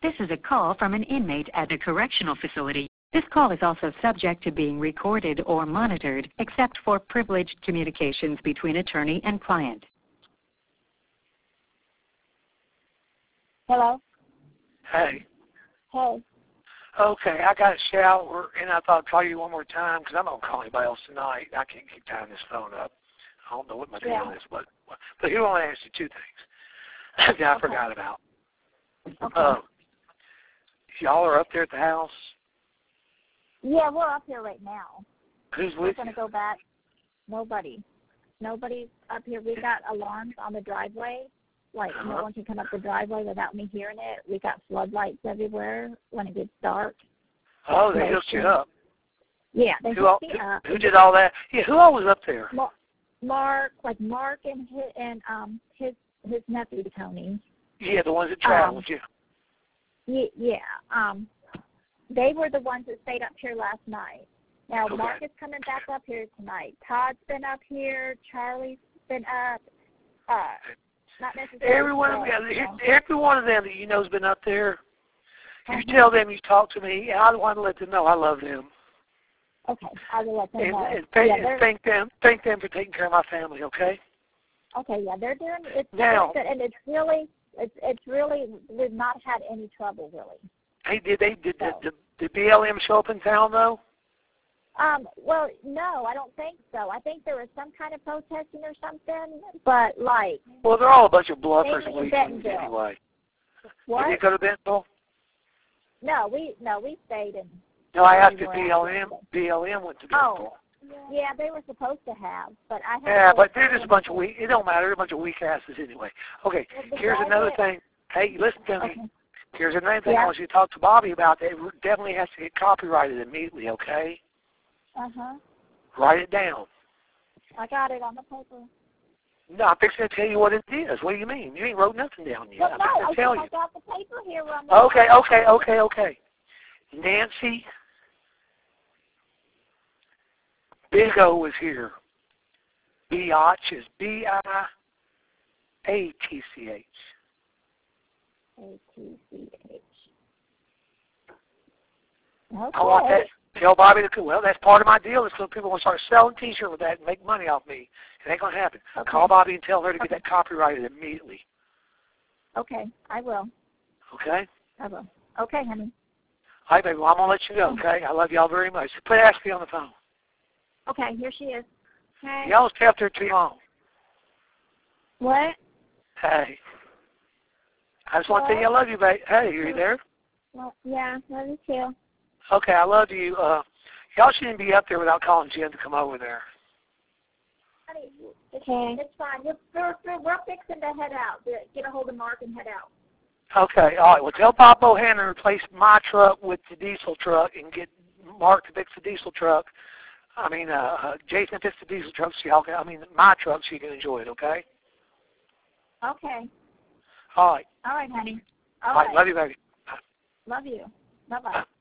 This is a call from an inmate at a correctional facility. This call is also subject to being recorded or monitored, except for privileged communications between attorney and client. Hello? Hey. Hey. Okay, I got a shower, and I thought I'd call you one more time because I'm not going to call anybody else tonight. I can't keep tying this phone up. I don't know what my deal is, but here I want to ask you two things that I forgot about. Okay. Y'all are up there at the house? Yeah, we're up here right now. Who's We're with going you? to go back. Nobody's up here. We got alarms on the driveway. Like, no one can come up the driveway without me hearing it. We got floodlights everywhere when it gets dark. Oh, they hooked you up. Yeah, they hooked me up. Who did all that? Yeah, who all was up there? Mark and his nephew, Tony. Yeah, the ones that traveled with you. Yeah. They were the ones that stayed up here last night. Now, Okay. Mark is coming back up here tonight. Todd's been up here. Charlie's been up. Not necessarily. Every one of them that you know has been up there. You tell them you talk to me, and I want to let them know I love them. Okay, I will let them know. And thank them for taking care of my family. Okay. Okay, yeah, they're doing it. Now, and it's really we've not had any trouble really. Hey, did BLM show up in town though? Well, no, I don't think so. I think there was some kind of protesting or something, but like. Well, they're all a bunch of bluffers Mainly weekends Bentonville. anyway. What? Did you go to Bentonville? No, we stayed in. No, I asked if BLM went to Bentonville. Yeah, they were supposed to have, but I. Yeah, but they're just a bunch of weak. It don't matter. They're a bunch of weak asses anyway. Okay, here's another thing. Hey, listen to me. Here's another thing I want you to talk to Bobby about. It definitely has to get copyrighted immediately. Okay. Write it down. I got it on the paper. No, I'm fixing to tell you what it is. What do you mean? You ain't wrote nothing down yet. Well, I'm fixing to tell you. I got the paper here. Okay. Nancy, Big O is here. Biatch is BIATCH. ATCH. Okay. I want that. Tell Bobby to. Well, that's part of my deal. Is so people want to start selling T-shirts with that and make money off me. It ain't gonna happen. Okay. Call Bobby and tell her to get that copyrighted immediately. Okay, I will. Okay. I will. Okay, honey. Hi, baby. Well, I'm gonna let you go. Okay. I love y'all very much. Put Ashley on the phone. Okay, here she is. Hey. Y'all stay up there too long. What? Hey. I just want to tell you I love you, babe. Hey, are you there? Well, yeah, love you too. Okay, I love you. Y'all shouldn't be up there without calling Jen to come over there. Honey, it's fine. We're fixing to head out. Get a hold of Mark and head out. Okay, all right. Well, tell Bob Bohannon to replace my truck with the diesel truck and get Mark to fix the diesel truck. I mean, Jason to fix the diesel truck so y'all can, my truck so you can enjoy it, okay? Okay. All right. All right, honey. All right. Love you, baby. Love you. Bye-bye.